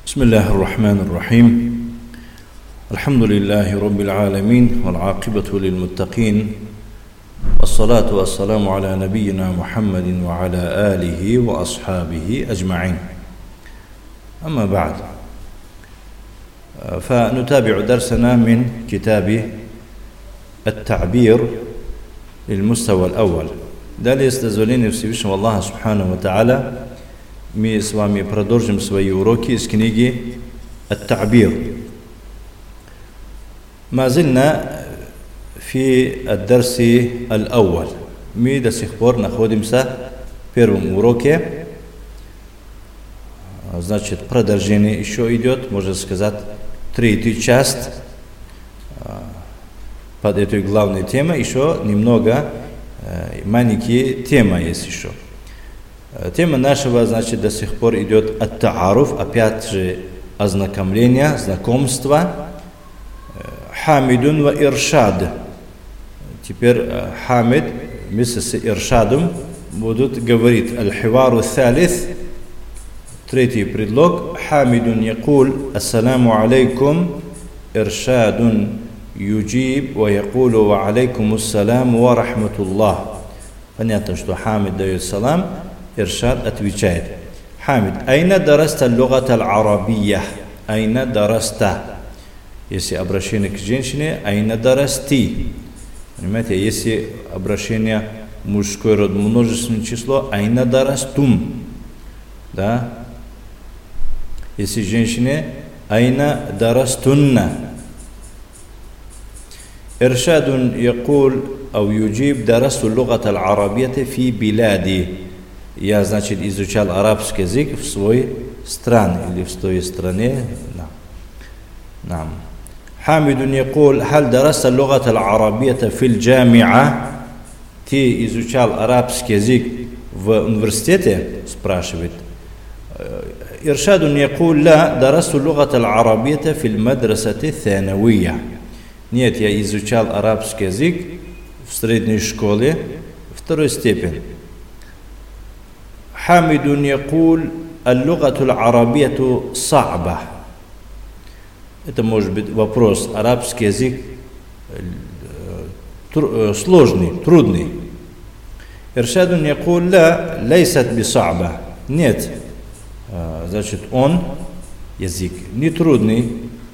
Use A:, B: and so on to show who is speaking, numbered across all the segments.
A: بسم الله الرحمن الرحيم. الحمد لله رب العالمين والعاقبة للمتقين، والصلاة والسلام على نبينا محمد وعلى آله وأصحابه أجمعين. أما بعد، فنتابع درسنا من كتاب التعبير للمستوى الأول. Далее, с дозволения Всевышнего Аллаха Субхану ва Тааля, мы с вами продолжим свои уроки из книги «Ат-Та'бир». ما زلنا في الدرس الأول. Мы до сих пор находимся в первом уроке. Значит, продолжение еще идет, можно сказать, третью часть под этой главной темой. Еще немного маленькие темы есть еще. Тема нашего, значит, до сих пор идет ат-тааруф, опять же, ознакомление, знакомство. Хамидун ва иршад. Теперь Хамид вместе с иршадом будут говорить аль-хивару салис, третий предлог. Хамидун якул ассаламу алейкум, иршадун юджиб ва якулу ва алейкум ассаламу ва рахматуллах. Понятно, что Хамид дает салам, Иршад отвечает. Хамид, айна дараста лугат аль-арабия? Айна дараста? Если обращение к женщине, айна дарасти? Понимаете, если обращение мужской род, множественное число, айна дарастум? Да? Если женщине, айна дарастунна? Иршадун якул ау юджиб дарасту лугат аль-арабията фи билади. Я, значит, изучал арабский язык в своей стране или в той стране. نعم. حامد يقول هل درست اللغة العربية في الجامعة? Ты изучал арабский язык в университете? Спрашивает. إرشاد يقول لا درست اللغة العربية في المدرسة الثانوية. Нет, я изучал арабский язык в средней школе второй степени. حامد يقول اللغة العربية صعبة. Это может быть вопрос. Арабский язык сложный, трудный. إرشاد يقول لا ليست بصعبة. Нет. Значит, он язык не трудный.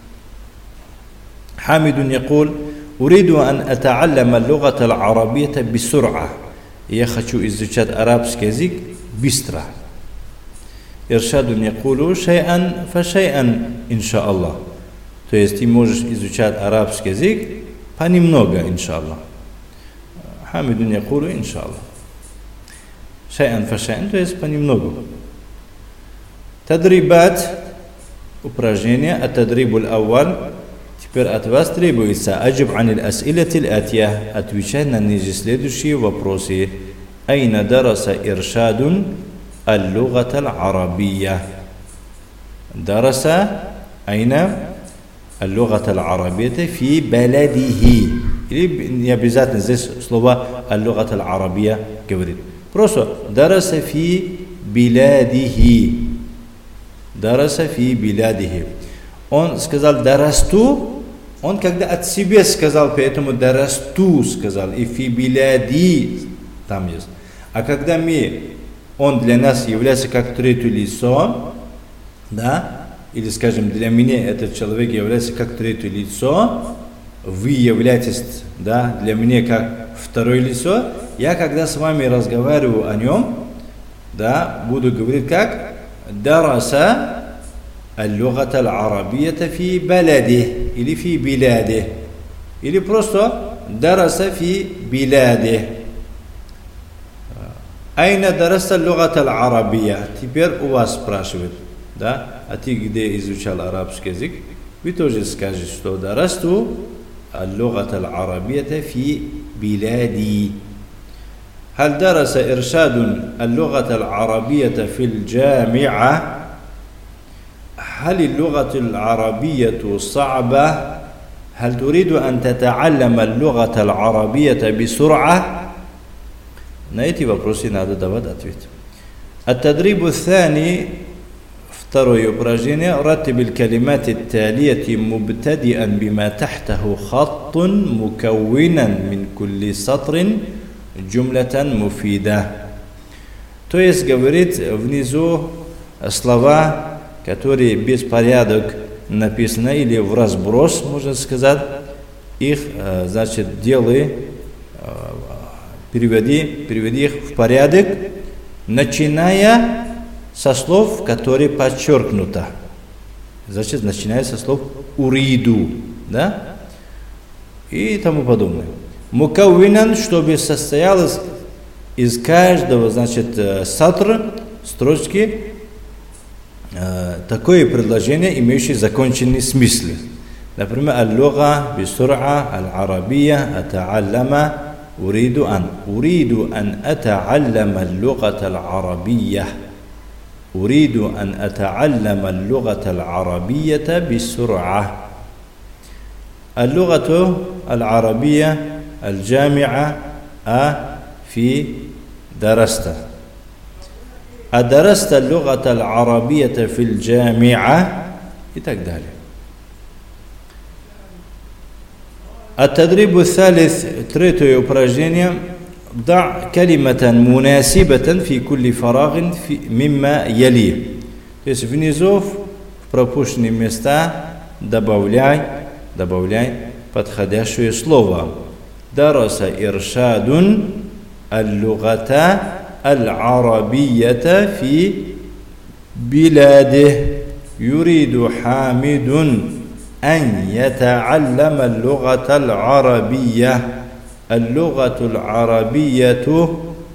A: حامد يقول أريد أن أتعلم اللغة العربية بسرعة. Я хочу изучать арабский язык быстро. Иршадун якулу шай'ан фа шай'ан, инша'Аллах. То есть ты можешь изучать арабский язык понемногу, инша'Аллах. Хамидун якулу инша'Аллах. Шай'ан фа шай'ан, то есть понемногу. Тадрибат, упражнение, ат-тадрибуль авваль. Теперь от вас требуется аджиб аниль ас'илатиль атья, отвечать на ниже следующие вопросы. أين درس إرشاد اللغة العربية؟ درس أين اللغة العربية في بلده. Или не обязательно здесь слово اللغة العربية говорит. Просто درس في بلاده. درس في بلاده. Он сказал дарасту, он когда от себя сказал, поэтому дарасту сказал, и фи биляди там есть. А когда он для нас является как третье лицо, да, или, скажем, для меня этот человек является как третье лицо, вы являетесь, да, для меня как второе лицо, я когда с вами разговариваю о нем, да, буду говорить как дараса аль-лугата аль-арабията фи баладе, или фи биладе, или просто дараса фи биладе. Айна дараста лугата аль-арабия? Теперь у вас спрашивают, да? А ты где изучал арабский язык? Вы тоже скажете, что дарасту аль-лугата аль-арабията фи билади. هل درس إرشاد اللغة العربية في الجامعة؟ هل اللغة العربية صعبة؟ هل تريد أن تتعلم اللغة العربية بسرعة؟ На эти вопросы надо давать ответ. التدريب الثاني Второе упражнение. رتب الكلمات التالية مبتدئا بما تحته خط مكونا من كل سطر جملة مفيدة. То есть, говорит, внизу слова, которые беспорядок написаны или в разброс, можно сказать, их, значит, делай, переведи их в порядок, начиная со слов, которые подчеркнуто. Значит, начиная со слов уриду, да? И тому подобное. Мукаввинан, чтобы состоялось из каждого, значит, сатра, строчки, такое предложение, имеющее законченный смысл. Например, аль-луга бисур'a, аль-арабия, ата'аллама, уриду ан ата'аллама аль-лугата аль-арабия. أريد أن أتعلم اللغة العربية بسرعة. اللغة العربية الجامعة في درست. أدرست اللغة العربية في الجامعة؟ يتقدر. التدريب الثالث تريتو упражнение. ضع كلمة مناسبة في كل فراغ مما يلي. То есть внизу в пропущенные места добавляй подходящее слово. درس إرشاد اللغة العربية في بلاده. يريد حامد أن يتعلم اللغة العربية. اللغة العربية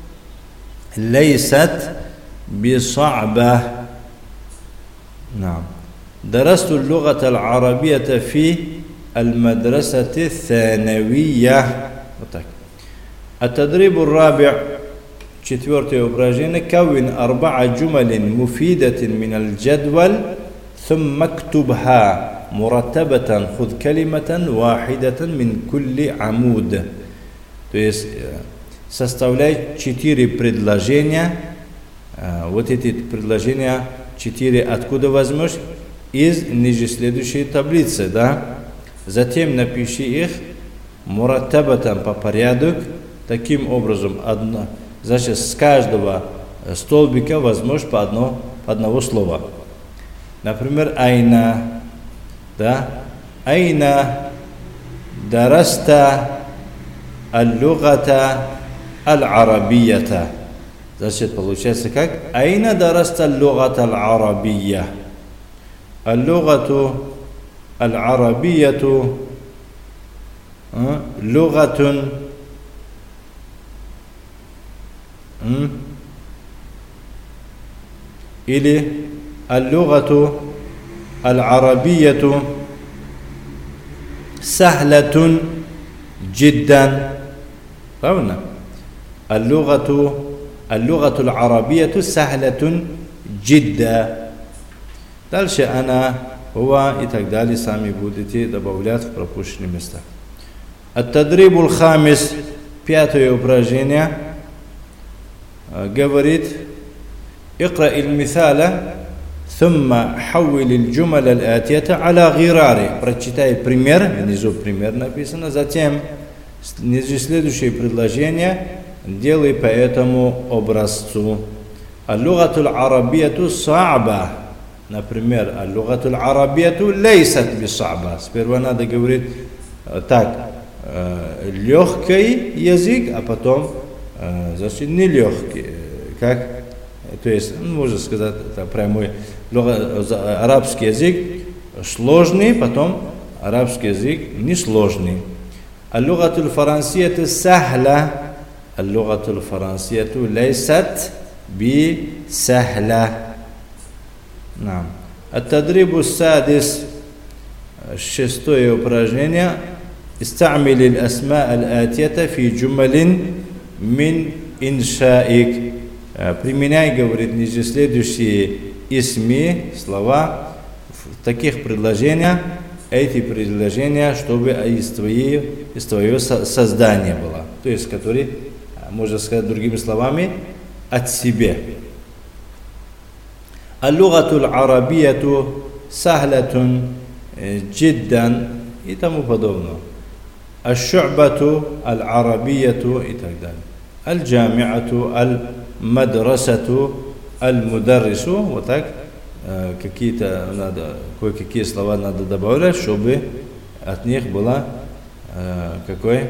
A: ليست بصعبة. نعم. درست اللغة العربية في المدرسة الثانوية. التدريب الرابع четвертое упражнение. كون 4 جمل مفيدة من الجدول ثم اكتبها مرتبة. خذ كلمة واحدة من كل عمود. То есть составляй 4 предложения. Вот эти предложения 4 откуда возьмешь? Из ниже следующей таблицы, да? Затем напиши их мураттабатан по порядку. Таким образом, значит, с каждого столбика возьмешь по одного слова. Например, айна, да? Айна дараста аль-лугата аль-арабията. Значит, получается как? Айна дараста аль-лугата аль-арабия. Аль-лугату аль-арабияту лугатун или аль-лугату аль-арабияту сахлатун جدا. فهمنا؟ اللغة العربية سهلة جدا. Дальше она, هو и так далее, сами будете добавлять в пропущенные места. التدريب الخامس, пятое упражнение, говорит: اقرأ المثال ثم حول الجمل الآتية على غرار. Прочитай пример, внизу пример написано, затем следующее предложение делай по этому образцу. اللغة العربية صعبة. Например, اللغة العربية ليست بصعبة. Сперва надо говорить так, легкий язык, а потом, значит, нелегкий. Как? То есть, можно сказать, это прямой арабский язык сложный, потом арабский язык несложный. اللغة الفرنسية سهلة. اللغة الفرنسية ليست بسهلة. نعم. التدريب السادس, шестое упражнение. استعمل الأسماء الآتية في جمل من إنشائك. Применяй, говорит, ниже следующие исми, слова, в таких предложениях, эти предложения, чтобы из твоего создания было. То есть, которые, можно сказать другими словами, от себя. اللغة العربية سهلة جدا إتمو подобно. الشعبة العربية إتقدر. الجامعة المدرسة المدرس وتك какие слова надо добавлять, чтобы от них было какое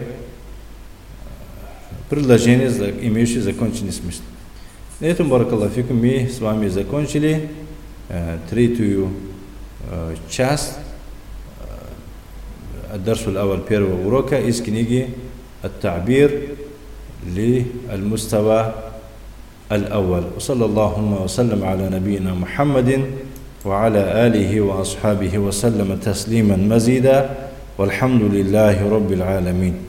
A: предложение, имеющее законченный смысл. На этом, баракаллаху фикум, мы с вами закончили третью часть الدرس الأول первого урока из книги التعبير للمستوى الأول. وصلى الله وسلم على نبينا محمد وعلى آله وأصحابه وسلم تسليما مزيدا والحمد لله رب العالمين.